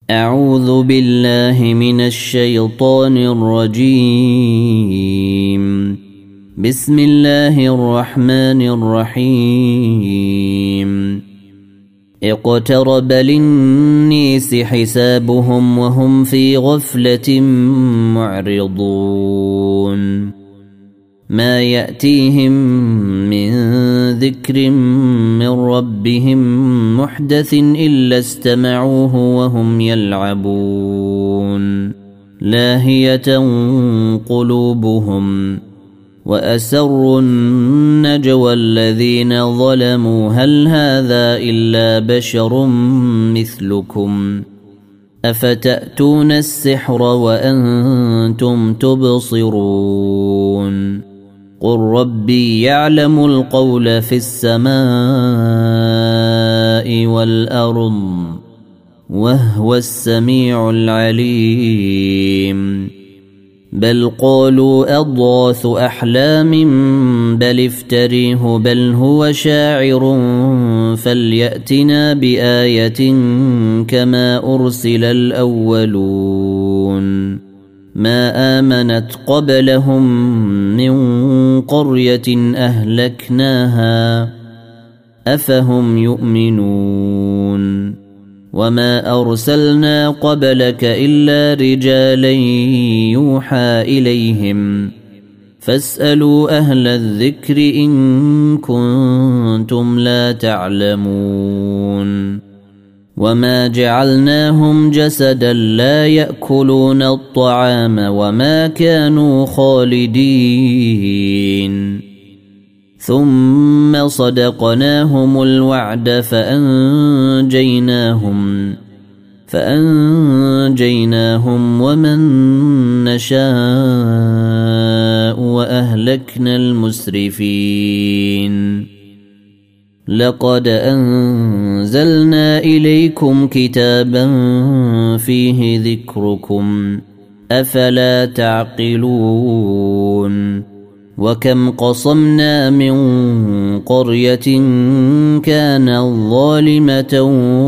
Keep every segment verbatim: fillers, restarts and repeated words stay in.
أعوذ بالله من الشيطان الرجيم. بسم الله الرحمن الرحيم. اقترب للناس حسابهم وهم في غفلة معرضون. ما يأتيهم من ذكر من ربهم محدث إلا استمعوه وهم يلعبون. لاهية قلوبهم وأسروا النجوى الذين ظلموا هل هذا إلا بشر مثلكم أفتأتون السحر وأنتم تبصرون. قل ربي يعلم القول في السماء والأرض وهو السميع العليم. بل قالوا أضغاث أحلام بل افتريه بل هو شاعر فليأتنا بآية كما أرسل الأولون. ما آمنت قبلهم من قرية أهلكناها أفهم يؤمنون. وما أرسلنا قبلك إلا رجالا يوحى إليهم فاسألوا أهل الذكر إن كنتم لا تعلمون. وما جعلناهم جسدا لا يأكلون الطعام وما كانوا خالدين ثم صدقناهم الوعد فأنجيناهم فأنجيناهم ومن نشاء وأهلكنا المسرفين. لقد أنزلنا إليكم كتابا فيه ذكركم أفلا تعقلون. وكم قصمنا من قرية كانت ظالمة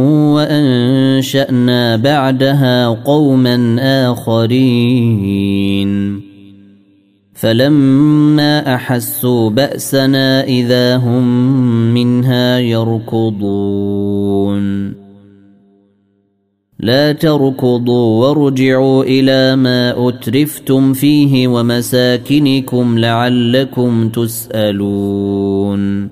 وأنشأنا بعدها قوما آخرين فلما أحسوا بأسنا إذا هم منها يركضون. لا تركضوا وارجعوا إلى ما أترفتم فيه ومساكنكم لعلكم تسألون.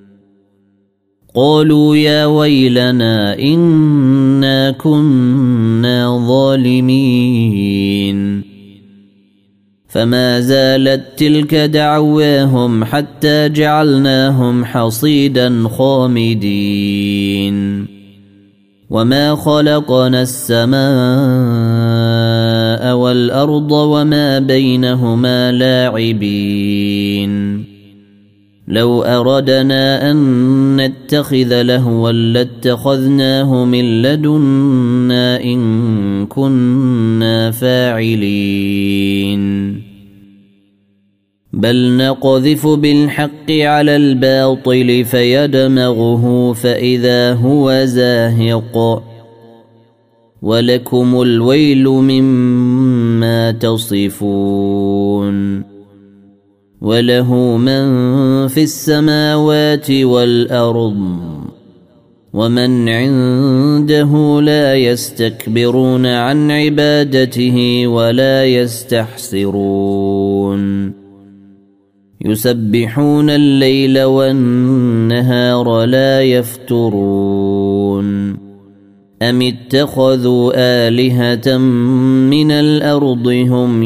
قالوا يا ويلنا إنا كنا ظالمين. فما زالت تلك دعواهم حتى جعلناهم حصيدا خامدين. وما خلقنا السماء والأرض وما بينهما لاعبين. لو أردنا أن نتخذ لهوا لاتخذناه من لدنا إن كنا فاعلين. بل نقذف بالحق على الباطل فيدمغه فإذا هو زاهق ولكم الويل مما تصفون. وله من في السماوات والأرض ومن عنده لا يستكبرون عن عبادته ولا يستحسرون. يسبحون الليل والنهار لا يفترون. أم اتخذوا آلهة من الأرض هم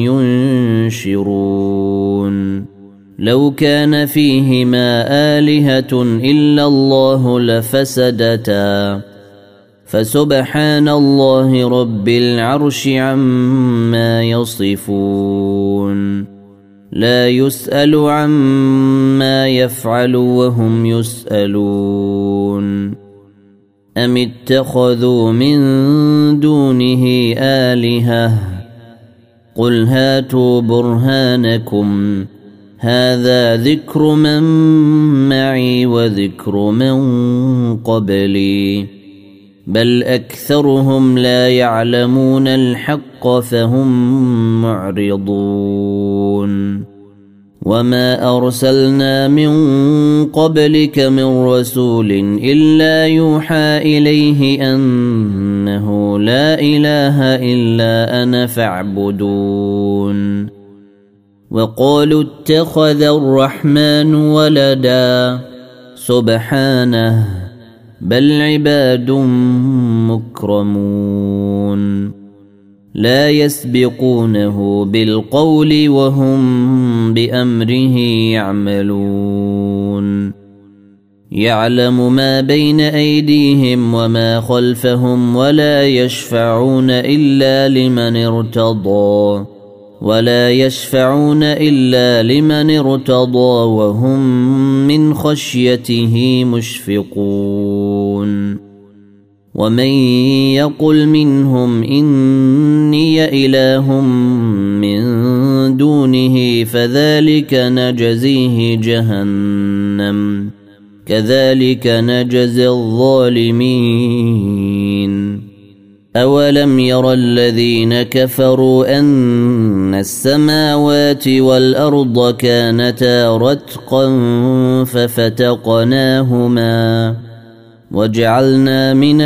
ينشرون. لو كان فيهما آلهة إلا الله لفسدتا فسبحان الله رب العرش عما يصفون. لا يسأل عما يفعل وهم يسألون. أم اتخذوا من دونه آلهة قل هاتوا برهانكم هذا ذكر من معي وذكر من قبلي بل أكثرهم لا يعلمون الحق فهم معرضون وما أرسلنا من قبلك من رسول إلا يوحى إليه أنه لا إله إلا أنا فاعبدون وقالوا اتخذ الرحمن ولدا سبحانه بل عباد مكرمون لا يسبقونه بالقول وهم بأمره يعملون يعلم ما بين أيديهم وما خلفهم ولا يشفعون إلا لمن ارتضى ولا يشفعون إلا لمن ارتضى وهم من خشيته مشفقون ومن يقل منهم إني إله من دونه فذلك نجزيه جهنم كذلك نجزي الظالمين أولم ير الذين كفروا أن السماوات والأرض كانتا رتقا ففتقناهما وجعلنا من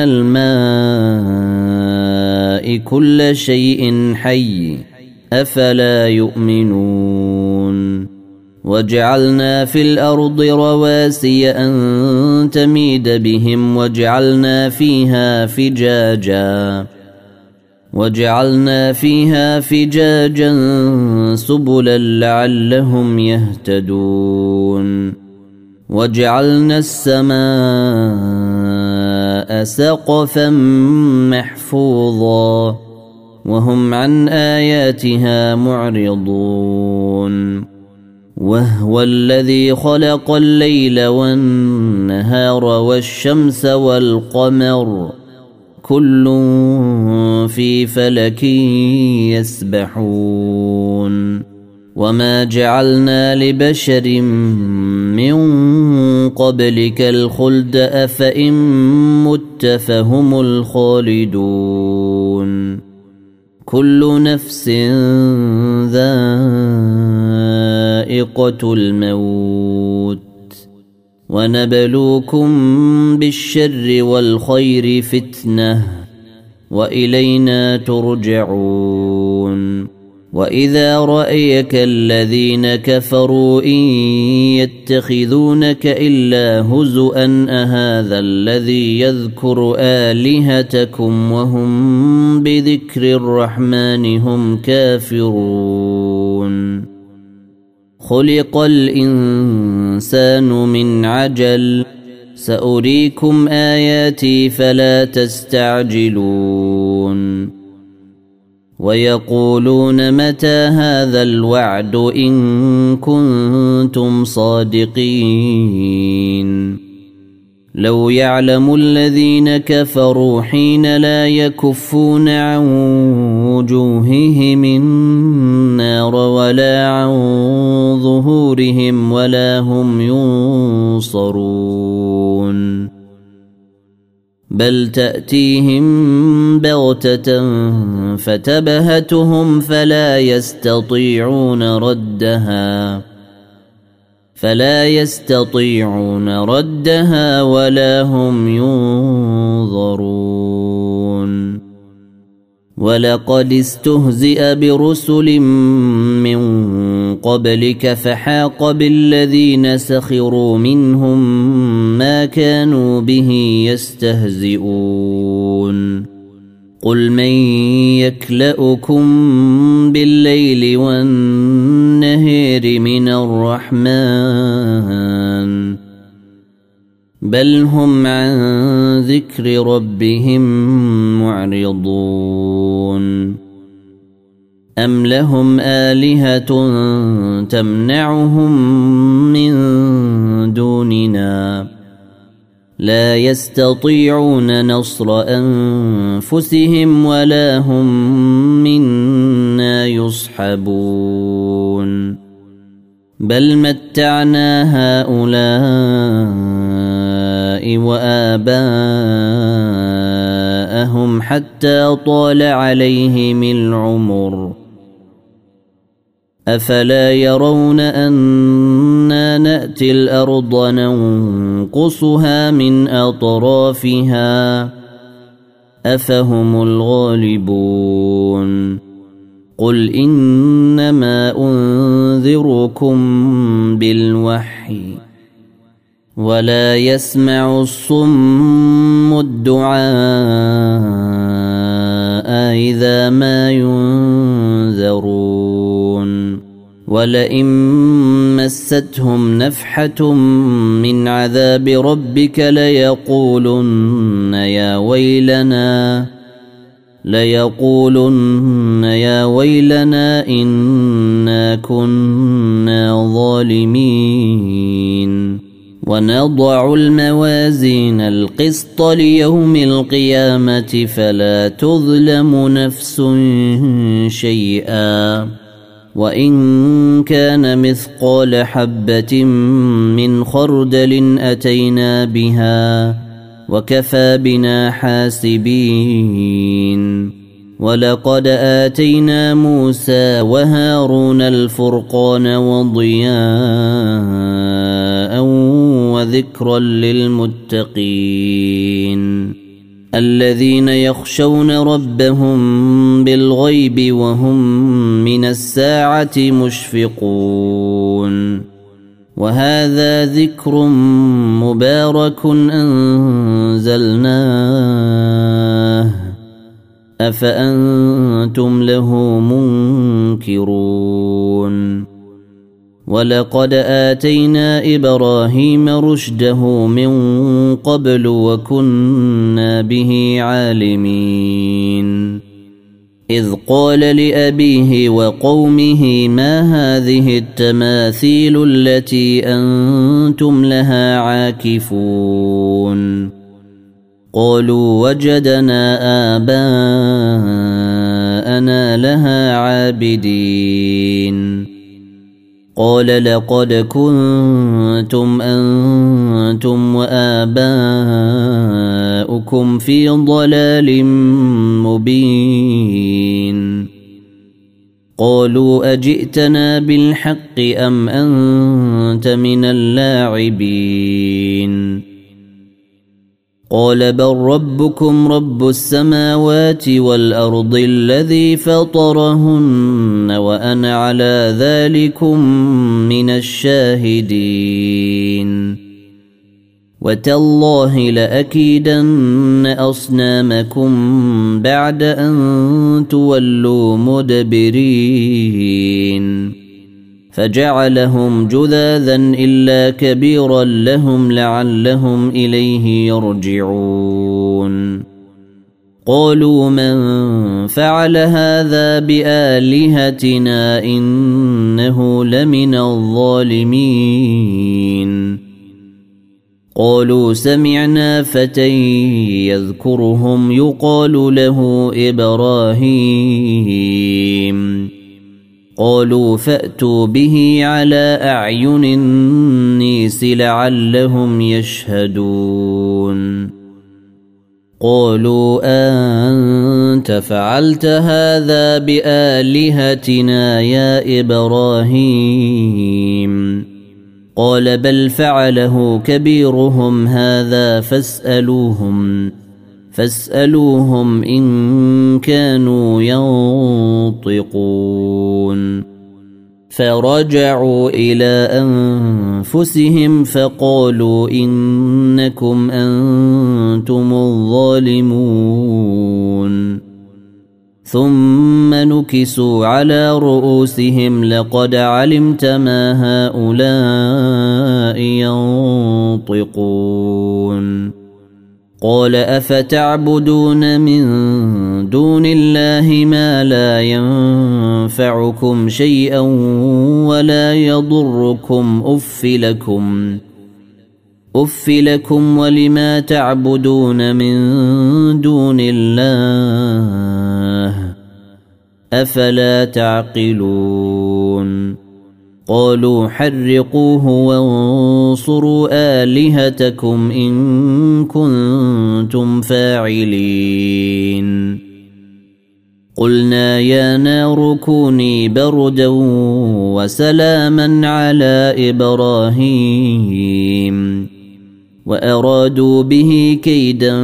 الماء كل شيء حي أفلا يؤمنون وجعلنا في الأرض رواسي أن تميد بهم وجعلنا فيها فجاجا وجعلنا فيها فجاجا سبلا لعلهم يهتدون وجعلنا السماء سقفا محفوظا وهم عن آياتها معرضون وهو الذي خلق الليل والنهار والشمس والقمر كل في فلك يسبحون وما جعلنا لبشر من قبلك الخلد أفإن مت فهم الخالدون كل نفس ذائقة الموت ونبلوكم بالشر والخير فتنة وإلينا ترجعون وإذا رأيك الذين كفروا إن يتخذونك إلا هزؤا أهذا الذي يذكر آلهتكم وهم بذكر الرحمن هم كافرون خلق الإنسان من عجل سأريكم آياتي فلا تستعجلون ويقولون متى هذا الوعد إن كنتم صادقين لو يعلم الذين كفروا حين لا يكفون عن وجوههم النار ولا عن ظهورهم ولا هم ينصرون بل تأتيهم بغتة فتبهتهم فلا يستطيعون ردها فلا يستطيعون ردها ولا هم ينظرون ولقد استهزئ برسل من قبلك فحاق بالذين سخروا منهم ما كانوا به يستهزئون قل من يكلؤكم بالليل والنهار من الرحمن بل هم عن ذكر ربهم معرضون أم لهم آلهة تمنعهم من دوننا لا يستطيعون نصر أنفسهم ولا هم منا يصحبون بل متعنا هؤلاء وآباءهم حتى طال عليهم العمر أفلا يرون أنا نأتي الأرض ننقصها من أطرافها أفهم الغالبون قل إنما أنذركم بالوحي ولا يسمع الصم الدعاء إذا ما ينذرون ولئن مستهم نفحة من عذاب ربك ليقولن يا ويلنا ليقولن يا ويلنا إنا كنا ظالمين ونضع الموازين القسط ليوم القيامة فلا تظلم نفس شيئا وإن كان مثقال حبة من خردل أتينا بها وكفى بنا حاسبين ولقد آتينا موسى وهارون الفرقان وضياء وذكرا للمتقين الذين يخشون ربهم بالغيب وهم من الساعة مشفقون وهذا ذكر مبارك أنزلناه أفأنتم له منكرون ولقد آتينا إبراهيم رشده من قبل وكنا به عالمين إذ قال لأبيه وقومه ما هذه التماثيل التي أنتم لها عاكفون قالوا وجدنا آباءنا لها عابدين قال لقد كنتم أنتم وآباؤكم في ضلال مبين قالوا أجئتنا بالحق أم أنت من اللاعبين قال بل ربكم رب السماوات والأرض الذي فطرهن وأنا على ذلكم من الشاهدين وتالله لأكيدن أصنامكم بعد أن تولوا مدبرين فجعلهم جذاذا إلا كبيرا لهم لعلهم إليه يرجعون قالوا من فعل هذا بآلهتنا إنه لمن الظالمين قالوا سمعنا فتى يذكرهم يقال له إبراهيم قالوا فأتوا به على أعين النيس لعلهم يشهدون قالوا أنت فعلت هذا بآلهتنا يا إبراهيم قال بل فعله كبيرهم هذا فاسألوهم فاسألوهم إن كانوا ينطقون فرجعوا إلى أنفسهم فقالوا إنكم أنتم الظالمون ثم نكسوا على رؤوسهم لقد علمت ما هؤلاء ينطقون قال أفتعبدون من دون الله ما لا ينفعكم شيئا ولا يضركم أف لكم أف لكم ولما تعبدون من دون الله أفلا تعقلون قالوا حرقوه وانصروا آلهتكم إن كنتم فاعلين قلنا يا نار كوني بردا وسلاما على إبراهيم وأرادوا به كيدا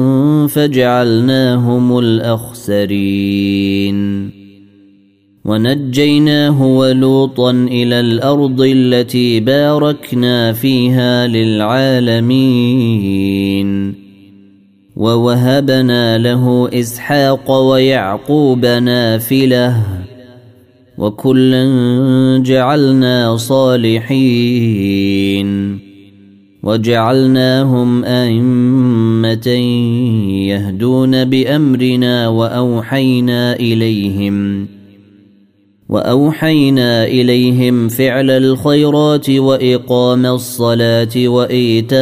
فجعلناهم الأخسرين ونجيناه ولوطا إلى الأرض التي باركنا فيها للعالمين ووهبنا له إسحاق ويعقوب نافلة وكلا جعلنا صالحين وجعلناهم أئمة يهدون بأمرنا وأوحينا إليهم وأوحينا إليهم فعل الخيرات وإقام الصلاة وإيتاء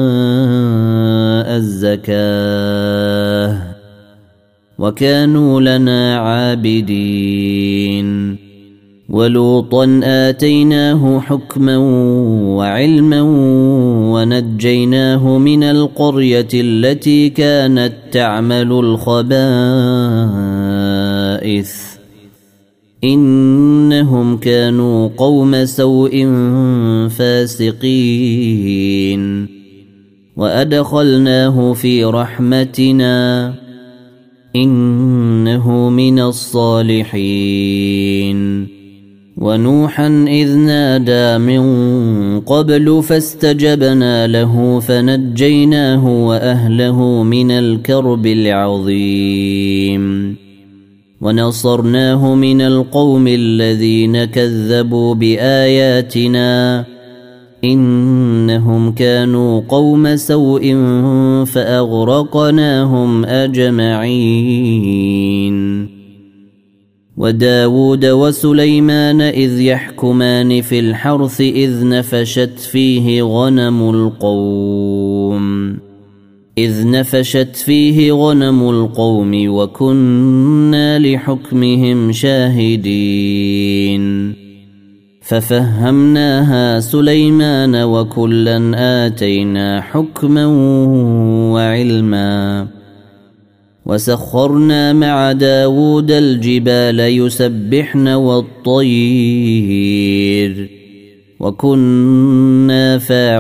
الزكاة وكانوا لنا عابدين ولوطا آتيناه حكما وعلما ونجيناه من القرية التي كانت تعمل الخبائث إنهم كانوا قوم سوء فاسقين وأدخلناه في رحمتنا إنه من الصالحين ونوحا إذ نادى من قبل فاستجبنا له فنجيناه وأهله من الكرب العظيم ونصرناه من القوم الذين كذبوا بآياتنا إنهم كانوا قوم سوء فأغرقناهم أجمعين وداود وسليمان إذ يحكمان في الحرث إذ نفشت فيه غنم القوم إذ نفشت فيه غنم القوم وكنا لحكمهم شاهدين ففهمناها سليمان وكلا آتينا حكما وعلما وسخرنا مع داود الجبال يسبحن والطير وكنا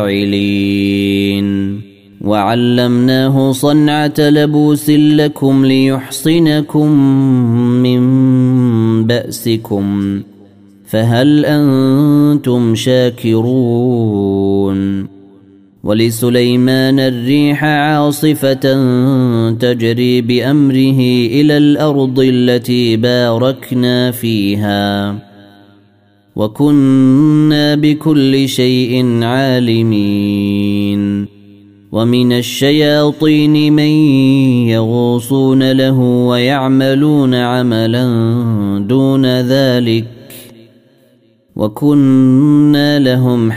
فاعلين وعلمناه صنعة لبوس لكم ليحصنكم من بأسكم فهل أنتم شاكرون ولسليمان الريح عاصفة تجري بأمره إلى الأرض التي باركنا فيها وكنا بكل شيء عالمين ومن الشياطين من يغوصون له ويعملون عملا دون ذلك وكنا لهم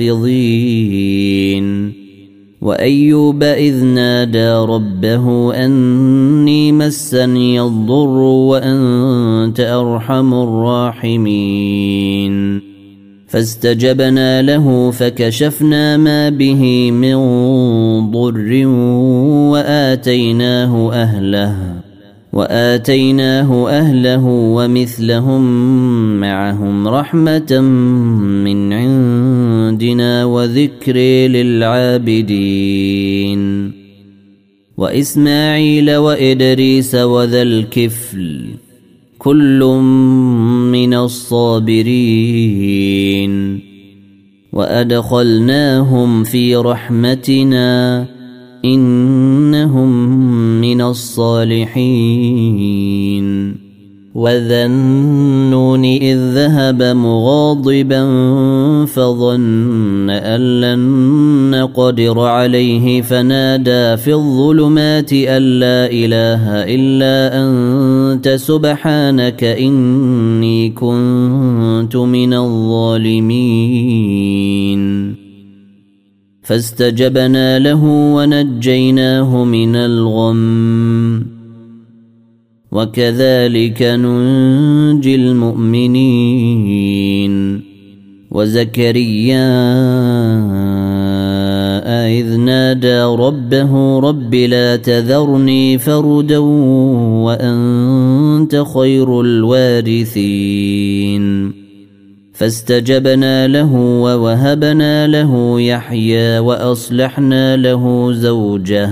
حافظين وأيوب إذ نادى ربه أني مسني الضر وأنت أرحم الراحمين فاستجبنا له فكشفنا ما به من ضر وآتيناه أهله وآتيناه أهله ومثلهم معهم رحمة من عندنا وذكر للعابدين وإسماعيل وإدريس وذا الكفل كل من الصابرين وأدخلناهم في رحمتنا إنهم من الصالحين وذا النون إذ ذهب مغاضبا فظن أن لن نقدر عليه فنادى في الظلمات أن لا إله إلا أنت سبحانك إني كنت من الظالمين فاستجبنا له ونجيناه من الغم وكذلك ننجي المؤمنين وزكريا إذ نادى ربه رب لا تذرني فردا وأنت خير الوارثين فاستجبنا له ووهبنا له يحيى وأصلحنا له زوجه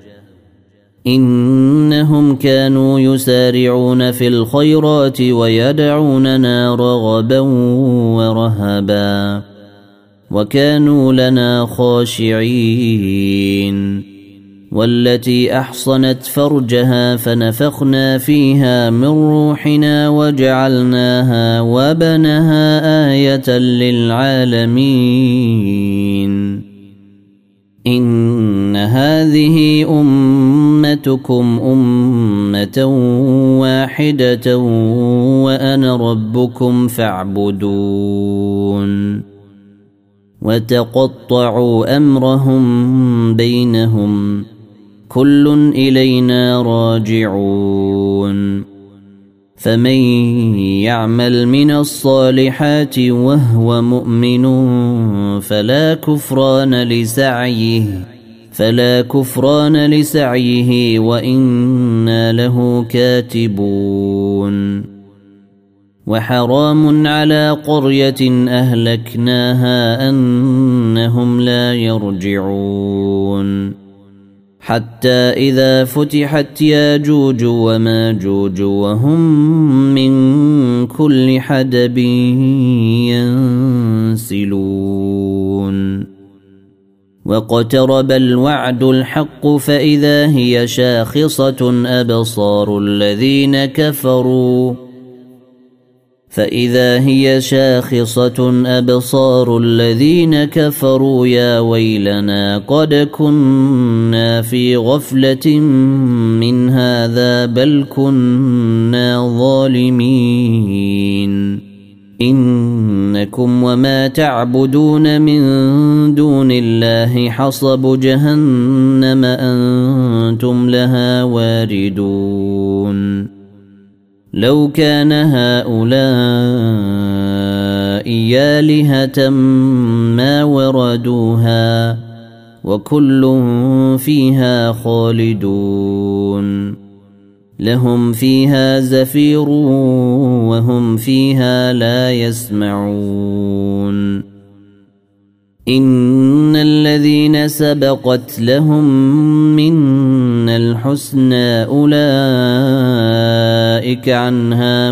إنهم كانوا يسارعون في الخيرات ويدعوننا رغبا ورهبا وكانوا لنا خاشعين والتي أحصنت فرجها فنفخنا فيها من روحنا وجعلناها وبنها آية للعالمين إن هذه أمتكم أمة واحدة وأنا ربكم فاعبدون وتقطعوا أمرهم بينهم كل إلينا راجعون فمن يعمل من الصالحات وهو مؤمن فلا كفران لسعيه فلا كفران لسعيه وإنا له كاتبون وحرام على قرية أهلكناها أنهم لا يرجعون حتى إذا فتحت ياجوج وماجوج وهم من كل حدب ينسلون واقترب الوعد الحق فإذا هي شاخصة أبصار الذين كفروا فإذا هي شاخصة أبصار الذين كفروا يا ويلنا قد كنا في غفلة من هذا بل كنا ظالمين إنكم وما تعبدون من دون الله حصب جهنم أنتم لها واردون لو كان هؤلاء آلهة ما وردوها وكل فيها خالدون لهم فيها زفير وهم فيها لا يسمعون إن الذين سبقت لهم منا الحسنى أولئك عنها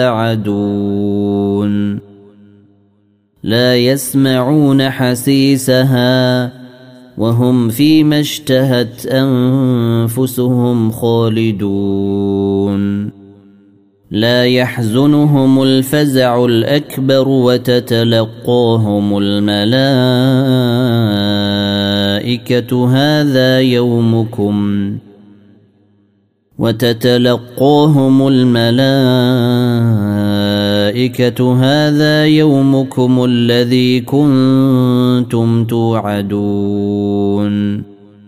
مبعدون لا يسمعون حسيسها وهم فيما اشتهت أنفسهم خالدون لا يحزنهم الفزع الأكبر وتتلقاهم الملائكة هذا يومكم وتتلقاهم الملائكة هذا يومكم الذي كنتم توعدون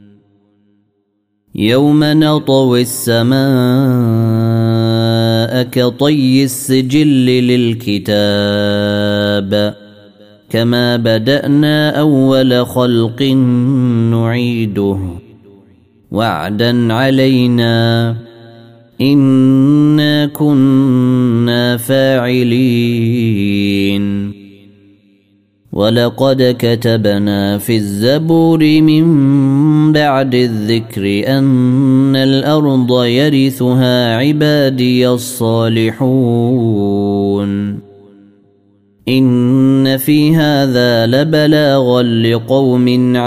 يوم نطوي السماء كطي السجل للكتاب كما بدأنا أول خلق نعيده وعدا علينا إنا كنا فاعلين ولقد كتبنا في الزبور من بعد الذكر أن الأرض يرثها عبادي الصالحون إن في هذا لبلاغا لقوم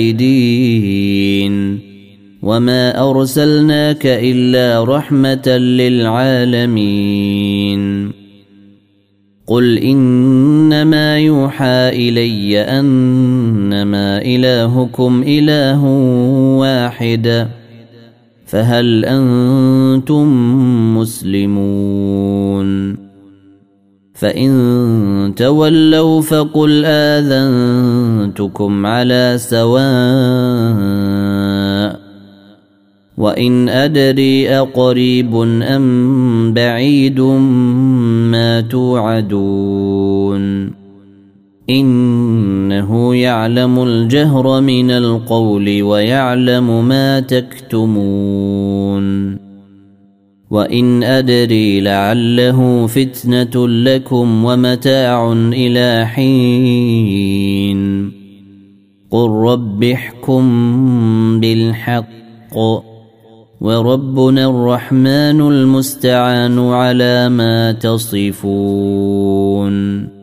عابدين وما أرسلناك إلا رحمة للعالمين قل إنما يوحى إلي أنما إلهكم إله واحد فهل أنتم مسلمون فإن تولوا فقل آذنتكم على سواء وإن أدري أقريب أم بعيد ما توعدون إنه يعلم الجهر من القول ويعلم ما تكتمون وإن أدري لعله فتنة لكم ومتاع إلى حين قل رب احكم بالحق وربنا الرحمن المستعان على ما تصفون.